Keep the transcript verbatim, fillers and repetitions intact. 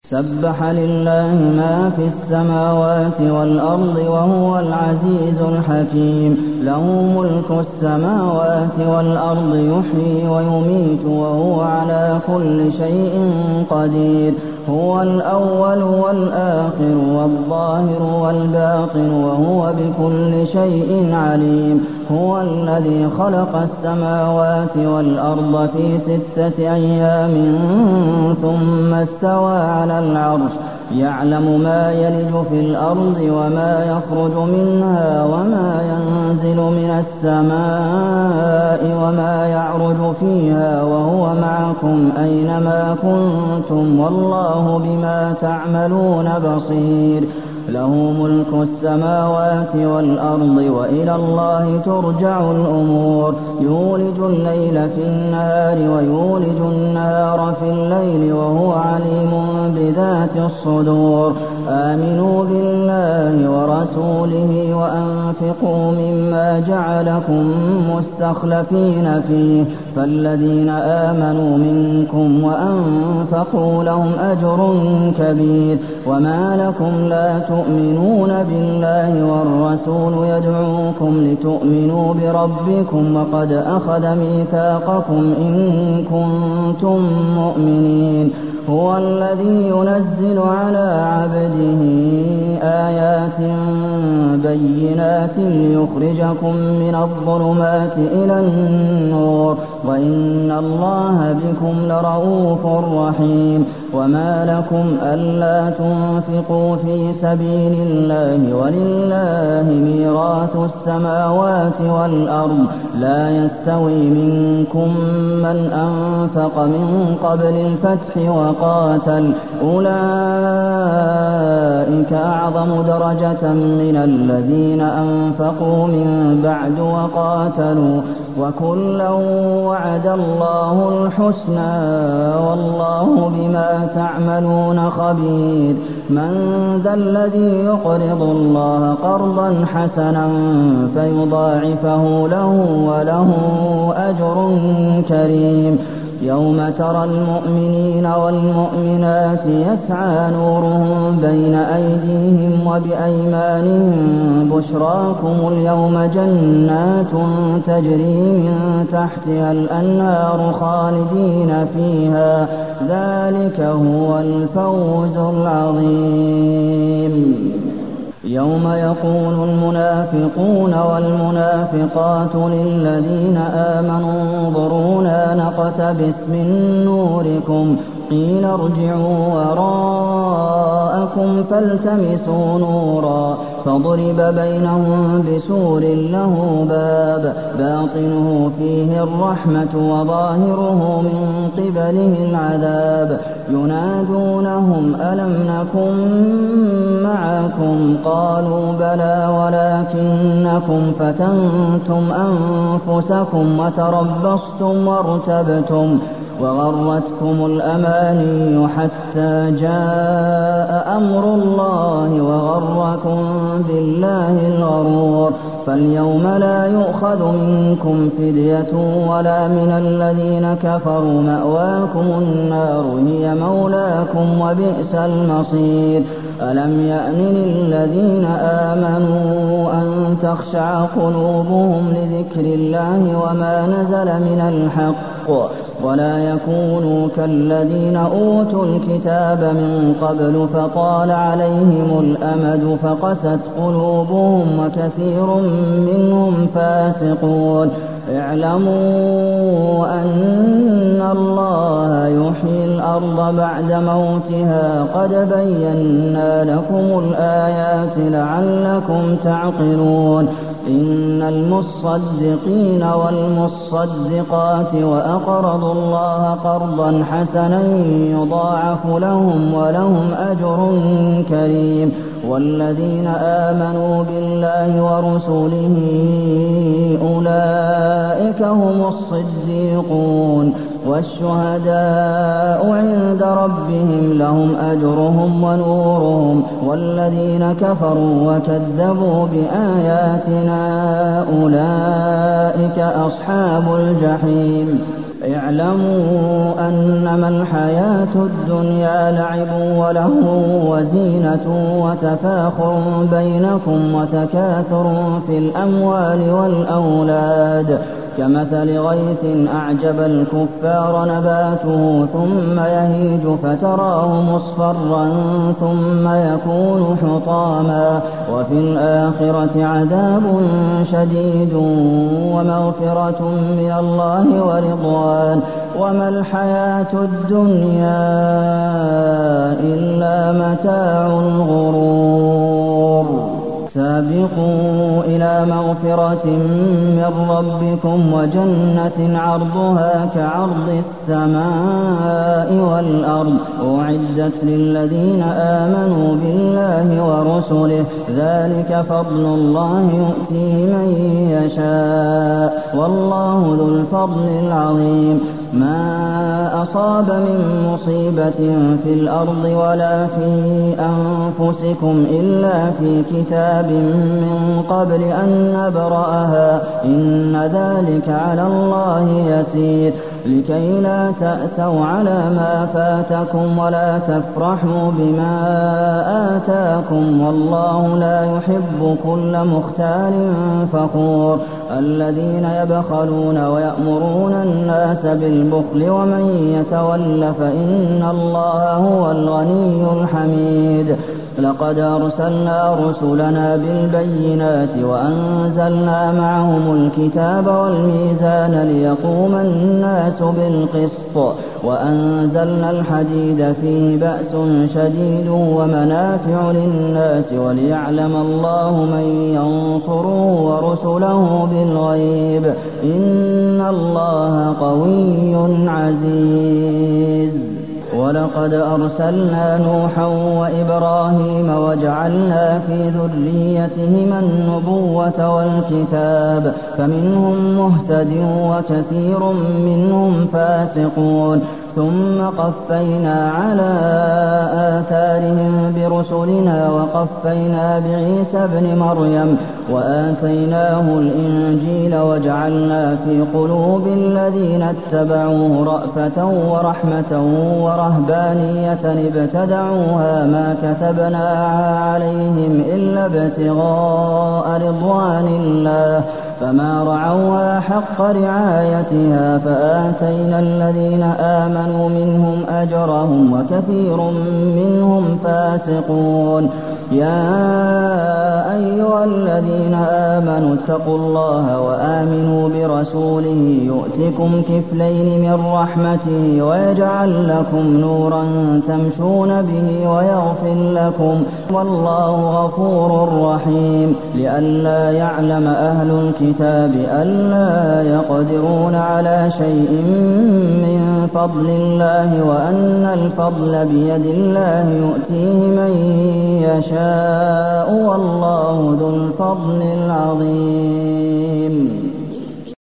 سبح لله ما في السماوات والأرض وهو العزيز الحكيم له ملك السماوات والأرض يحيي ويميت وهو على كل شيء قدير هو الأول والآخر والظاهر والباطن وهو بكل شيء عليم هو الذي خلق السماوات والأرض في ستة أيام ثم استوى على العرش يعلم ما يلج في الأرض وما يخرج منها وما ينزل من السماء وما يعرج فيها وهو معكم أينما كنتم والله بما تعملون بصير له ملك السماوات والأرض وإلى الله ترجع الأمور يولج الليل في النهار ويولج النهار في الليل وهو عليم بذات الصدور آمنوا بالله ورسوله وأنفقوا مما جعلكم مستخلفين فيه فالذين آمنوا منكم وأنفقوا لهم أجر كبير وما لكم لا تؤمنون بالله والرسول يدعوكم لتؤمنوا بربكم وقد أخذ ميثاقكم إن كنتم مؤمنين هو الذي ينزل على عبده آيات بينات ليخرجكم من الظلمات إلى النور وإن الله بكم لرءوف رحيم وما لكم ألا تنفقوا في سبيل الله ولله ميراث السماوات والأرض لا يستوي منكم من أنفق من قبل الفتح وقاتل أولئك أعظم درجة من الذين أنفقوا من بعد وقاتلوا وكلا وعد الله الحسنى والله بما تعملون خبير من ذا الذي يقرض الله قرضا حسنا فيضاعفه له وله أجر كريم يوم ترى المؤمنين والمؤمنات يسعى نورهم بين أيديهم وبأيمانهم بشراكم اليوم جنات تجري من تحتها الأنهار خالدين فيها ذلك هو الفوز العظيم يوم يقول المنافقون والمنافقات للذين آمنوا انظرونا نقتبس من نوركم قيل ارجعوا وراءكم فالتمسوا نورا فضرب بينهم بسور له باب باطنه فيه الرحمة وظاهره من قبله العذاب ينادونهم ألم نكن معكم قالوا بلى ولكنكم فتنتم أنفسكم وتربصتم وارتبتم وغرتكم الأماني حتى جاء أمر الله وغركم بالله الغرور فاليوم لا يؤخذ منكم فدية ولا من الذين كفروا مأواكم النار هي مولاكم وبئس المصير ألم يأن للذين آمنوا أن تخشع قلوبهم لذكر الله وما نزل من الحق ولا يكونوا كالذين أوتوا الكتاب من قبل فطال عليهم الأمد فقست قلوبهم وكثير منهم فاسقون اعلموا أن الله يحيي الأرض بعد موتها قد بينا لكم الآيات لعلكم تعقلون إن المصدقين والمصدقات وأقرضوا الله قرضا حسنا يضاعف لهم ولهم أجر كريم والذين آمنوا بالله ورسله أولئك هم الصديقون والشهداء عند ربهم لهم أجرهم ونورهم والذين كفروا وكذبوا بآياتنا أولئك أصحاب الجحيم اعلموا أنما الحياة الدنيا لعب ولهو وزينة وتفاخر بينكم وتكاثر في الأموال والأولاد كمثل غيث أعجب الكفار نباته ثم يهيج فتراه مصفرا ثم يكون حطاما وفي الآخرة عذاب شديد ومغفرة من الله ورضوان وما الحياة الدنيا إلا متاع الغرور. سابقوا إلى مغفرة من ربكم وجنة عرضها كعرض السماء والأرض أعدت للذين آمنوا بالله ورسله ذلك فضل الله يؤتيه من يشاء والله ذو الفضل العظيم. ما أصاب من مصيبة في الأرض ولا في أنفسكم إلا في كتاب من قبل أن نبرأها إن ذلك على الله يسير لكي لا تأسوا على ما فاتكم ولا تفرحوا بما آتاكم والله لا يحب كل مختال فخور. الذين يبخلون ويأمرون الناس بالبخل ومن يتول فإن الله هو الغني الحميد. لقد أرسلنا رسلنا بالبينات وأنزلنا معهم الكتاب والميزان ليقوم الناس بالقسط وأنزلنا الحديد فيه بأس شديد ومنافع للناس وليعلم الله من ينصره ورسله بالغيب إن الله قوي عزيز. ولقد أرسلنا نوحا وإبراهيم وجعلنا في ذريتهما النبوة والكتاب فمنهم مهتد وكثير منهم فاسقون ثم قفينا على آثارهم برسلنا وقفينا بعيسى ابن مريم وآتيناه الإنجيل وجعلنا في قلوب الذين اتبعوه رأفة ورحمة ورهبانية ابتدعوها ما كتبناها عليهم إلا ابتغاء رضوان الله فما رعوها حق رعايتها فآتينا الذين آمنوا منهم أجرهم وكثير منهم فاسقون. يا أيها الذين آمنوا اتقوا الله وآمنوا برسوله يؤتكم كفلين من رحمته ويجعل لكم نورا تمشون به ويغفر لكم والله غفور رحيم. لئلا يعلم أهل الكتاب ألا يقدرون على شيء من فضل الله وأن الفضل بيد الله يؤتيه من يشاء والله ذو الفضل العظيم.